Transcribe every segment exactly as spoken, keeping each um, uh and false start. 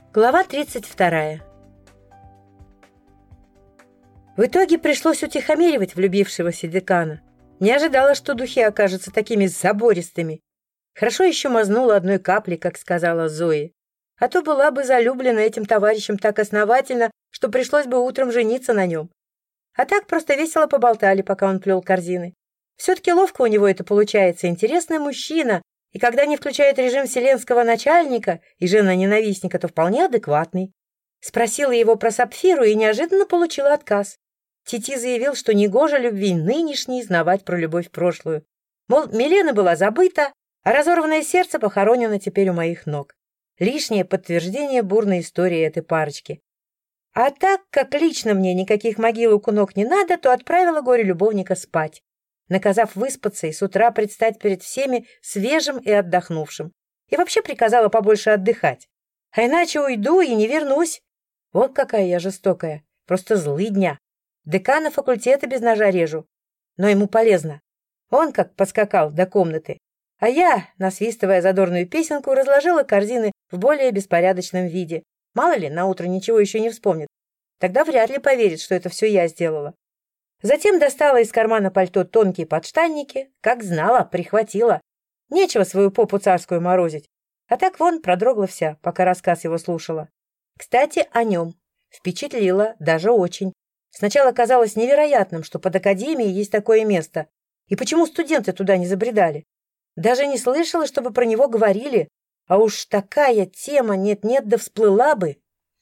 Глава тридцать вторая. В итоге пришлось утихомиривать влюбившегося декана. Не ожидала, что духи окажутся такими забористыми. Хорошо еще мазнула одной каплей, как сказала Зои. А то была бы залюблена этим товарищем так основательно, что пришлось бы утром жениться на нем. А так просто весело поболтали, пока он плел корзины. Все-таки ловко у него это получается, интересный мужчина, и когда не включает режим вселенского начальника и жена-ненавистника, то вполне адекватный. Спросила его про Сапфиру и неожиданно получила отказ. Тити заявил, что негоже любви нынешней знавать про любовь прошлую. Мол, Милена была забыта, а разорванное сердце похоронено теперь у моих ног. Лишнее подтверждение бурной истории этой парочки. А так как лично мне никаких могилок у ног не надо, то отправила горе-любовника спать, наказав выспаться и с утра предстать перед всеми свежим и отдохнувшим. И вообще приказала побольше отдыхать. А иначе уйду и не вернусь. Вот какая я жестокая. Просто злыдня. Декана факультета без ножа режу. Но ему полезно. Он как подскакал до комнаты. А я, насвистывая задорную песенку, разложила корзины в более беспорядочном виде. Мало ли, наутро ничего еще не вспомнит. Тогда вряд ли поверит, что это все я сделала. Затем достала из кармана пальто тонкие подштанники, как знала, прихватила. Нечего свою попу царскую морозить. А так вон продрогла вся, пока рассказ его слушала. Кстати, о нем. Впечатлила, даже очень. Сначала казалось невероятным, что под академией есть такое место. И почему студенты туда не забредали? Даже не слышала, чтобы про него говорили. А уж такая тема нет-нет да всплыла бы.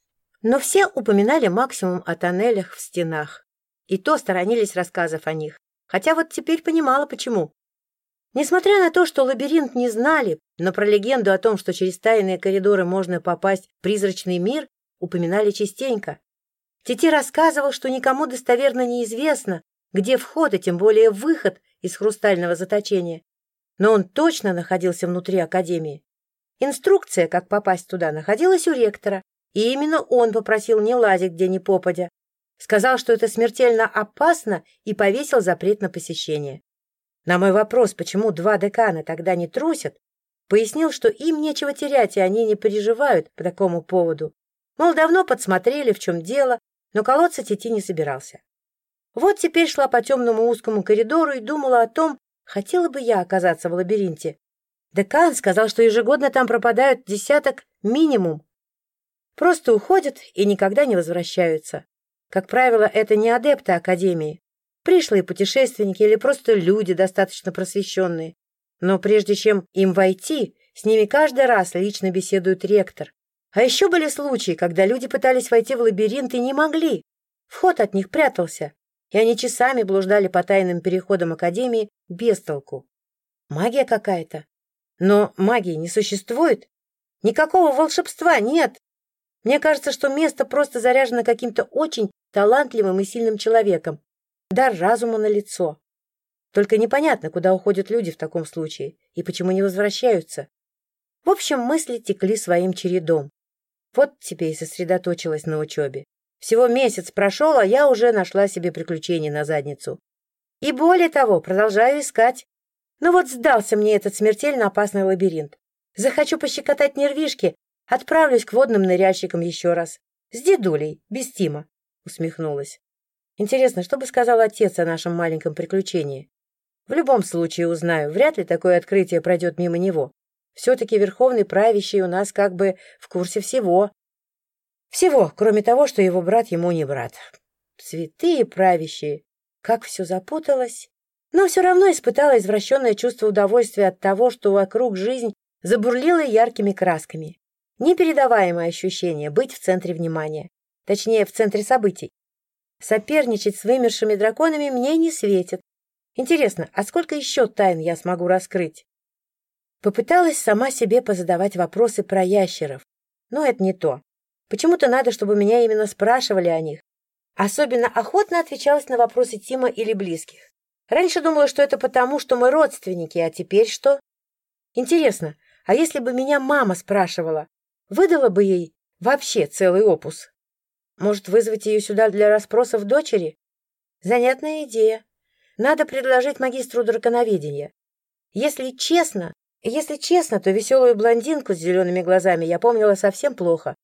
Но все упоминали максимум о тоннелях в стенах. И то сторонились рассказов о них. Хотя вот теперь понимала, почему. Несмотря на то, что лабиринт не знали, но про легенду о том, что через тайные коридоры можно попасть в призрачный мир, упоминали частенько. Тити рассказывал, что никому достоверно неизвестно, где вход и тем более выход из хрустального заточения. Но он точно находился внутри академии. Инструкция, как попасть туда, находилась у ректора, и именно он попросил не лазить где ни попадя. Сказал, что это смертельно опасно, и повесил запрет на посещение. На мой вопрос, почему два декана тогда не трусят, пояснил, что им нечего терять, и они не переживают по такому поводу. Мол, давно подсмотрели, в чем дело, но колоться Тити не собирался. Вот теперь шла по темному узкому коридору и думала о том, хотела бы я оказаться в лабиринте. Декан сказал, что ежегодно там пропадают десяток минимум. Просто уходят и никогда не возвращаются. Как правило, это не адепты академии, пришлые путешественники или просто люди, достаточно просвещенные. Но прежде чем им войти, с ними каждый раз лично беседует ректор. А еще были случаи, когда люди пытались войти в лабиринт и не могли. Вход от них прятался, и они часами блуждали по тайным переходам академии без толку. Магия какая-то. Но магии не существует. Никакого волшебства нет. Мне кажется, что место просто заряжено каким-то очень талантливым и сильным человеком. Дар разума налицо. Только непонятно, куда уходят люди в таком случае и почему не возвращаются. В общем, мысли текли своим чередом. Вот тебе и сосредоточилась на учебе. Всего месяц прошел, а я уже нашла себе приключения на задницу. И более того, продолжаю искать. Ну вот сдался мне этот смертельно опасный лабиринт. Захочу пощекотать нервишки, отправлюсь к водным ныряльщикам еще раз. С дедулей, без Тима, усмехнулась. Интересно, что бы сказал отец о нашем маленьком приключении? В любом случае узнаю, вряд ли такое открытие пройдет мимо него. Все-таки верховный правящий у нас как бы в курсе всего. Всего, кроме того, что его брат ему не брат. Святые правящие. Как все запуталось. Но все равно испытала извращенное чувство удовольствия от того, что вокруг жизнь забурлила яркими красками. Непередаваемое ощущение быть в центре внимания. Точнее, в центре событий. Соперничать с вымершими драконами мне не светит. Интересно, а сколько еще тайн я смогу раскрыть? Попыталась сама себе позадавать вопросы про ящеров. Но это не то. Почему-то надо, чтобы меня именно спрашивали о них. Особенно охотно отвечалась на вопросы Тима или близких. Раньше думала, что это потому, что мы родственники, а теперь что? Интересно, а если бы меня мама спрашивала, выдала бы ей вообще целый опус? Может, вызвать ее сюда для расспросов дочери? Занятная идея. Надо предложить магистру драконоведения. Если честно, если честно, то веселую блондинку с зелеными глазами я помнила совсем плохо.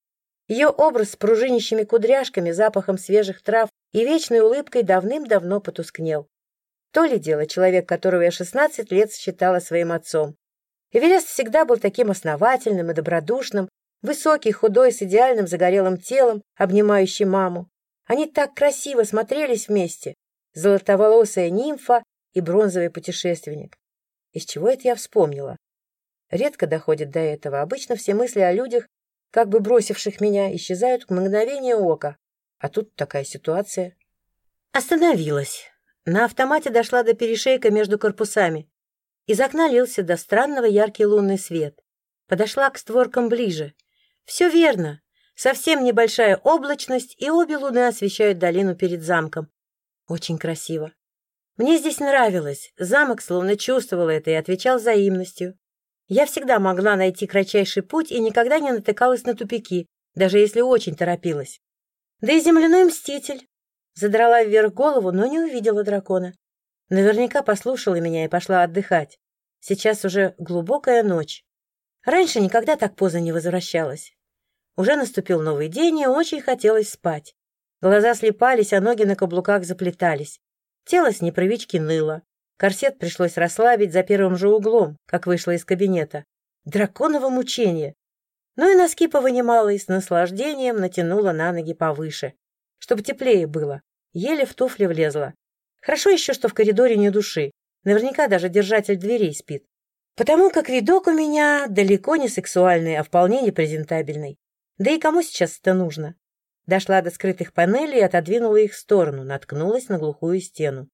Ее образ с пружинищими кудряшками, запахом свежих трав и вечной улыбкой давным-давно потускнел. То ли дело человек, которого я шестнадцать лет считала своим отцом. Эверест всегда был таким основательным и добродушным, высокий, худой, с идеальным загорелым телом, обнимающий маму. Они так красиво смотрелись вместе. Золотоволосая нимфа и бронзовый путешественник. Из чего это я вспомнила? Редко доходит до этого. Обычно все мысли о людях, как бы бросивших меня, исчезают в мгновение ока. А тут такая ситуация. Остановилась. На автомате дошла до перешейка между корпусами. Из окна лился до странного яркий лунный свет. Подошла к створкам ближе. Все верно. Совсем небольшая облачность, и обе луны освещают долину перед замком. Очень красиво. Мне здесь нравилось. Замок словно чувствовал это и отвечал взаимностью. Я всегда могла найти кратчайший путь и никогда не натыкалась на тупики, даже если очень торопилась. Да и земляной мститель. Задрала вверх голову, но не увидела дракона. Наверняка послушала меня и пошла отдыхать. Сейчас уже глубокая ночь. Раньше никогда так поздно не возвращалась. Уже наступил новый день, и очень хотелось спать. Глаза слепались, а ноги на каблуках заплетались. Тело с непривычки ныло. Корсет пришлось расслабить за первым же углом, как вышла из кабинета. Драконово мучение. Ну и носки повынимала и с наслаждением натянула на ноги повыше, чтобы теплее было. Еле в туфли влезла. Хорошо еще, что в коридоре ни души. Наверняка даже держатель дверей спит. Потому как видок у меня далеко не сексуальный, а вполне непрезентабельный. Да и кому сейчас это нужно? Дошла до скрытых панелей и отодвинула их в сторону, наткнулась на глухую стену.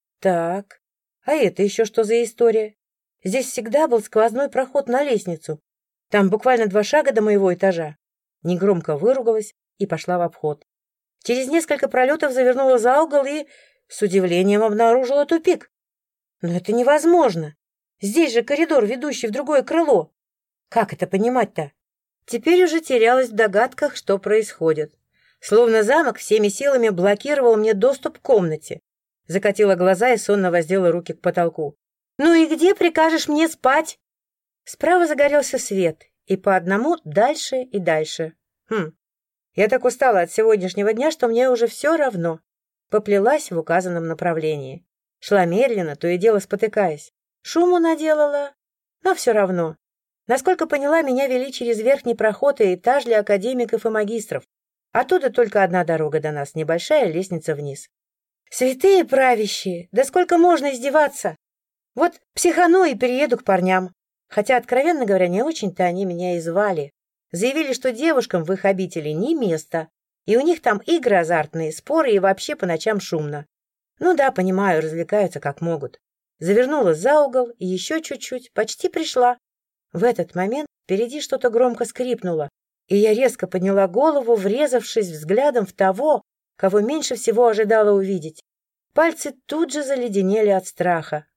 Так, а это еще что за история? Здесь всегда был сквозной проход на лестницу. Там буквально два шага до моего этажа. Негромко выругалась и пошла в обход. Через несколько пролетов завернула за угол и с удивлением обнаружила тупик. Но это невозможно. Здесь же коридор, ведущий в другое крыло. Как это понимать-то? Теперь уже терялась в догадках, что происходит. Словно замок всеми силами блокировал мне доступ к комнате. Закатила глаза и сонно воздела руки к потолку. «Ну и где прикажешь мне спать?» Справа загорелся свет, и по одному дальше и дальше. Хм, я так устала от сегодняшнего дня, что мне уже все равно. Поплелась в указанном направлении. Шла медленно, то и дело спотыкаясь. Шуму наделала, но все равно. Насколько поняла, меня вели через верхний проход и этаж для академиков и магистров. Оттуда только одна дорога до нас, небольшая лестница вниз. Святые правящие, да сколько можно издеваться? Вот психану и перееду к парням. Хотя, откровенно говоря, не очень-то они меня и звали. Заявили, что девушкам в их обители не место, и у них там игры азартные, споры и вообще по ночам шумно. Ну да, понимаю, развлекаются как могут. Завернула за угол и еще чуть-чуть, почти пришла. В этот момент впереди что-то громко скрипнуло, и я резко подняла голову, врезавшись взглядом в того, кого меньше всего ожидала увидеть. Пальцы тут же заледенели от страха.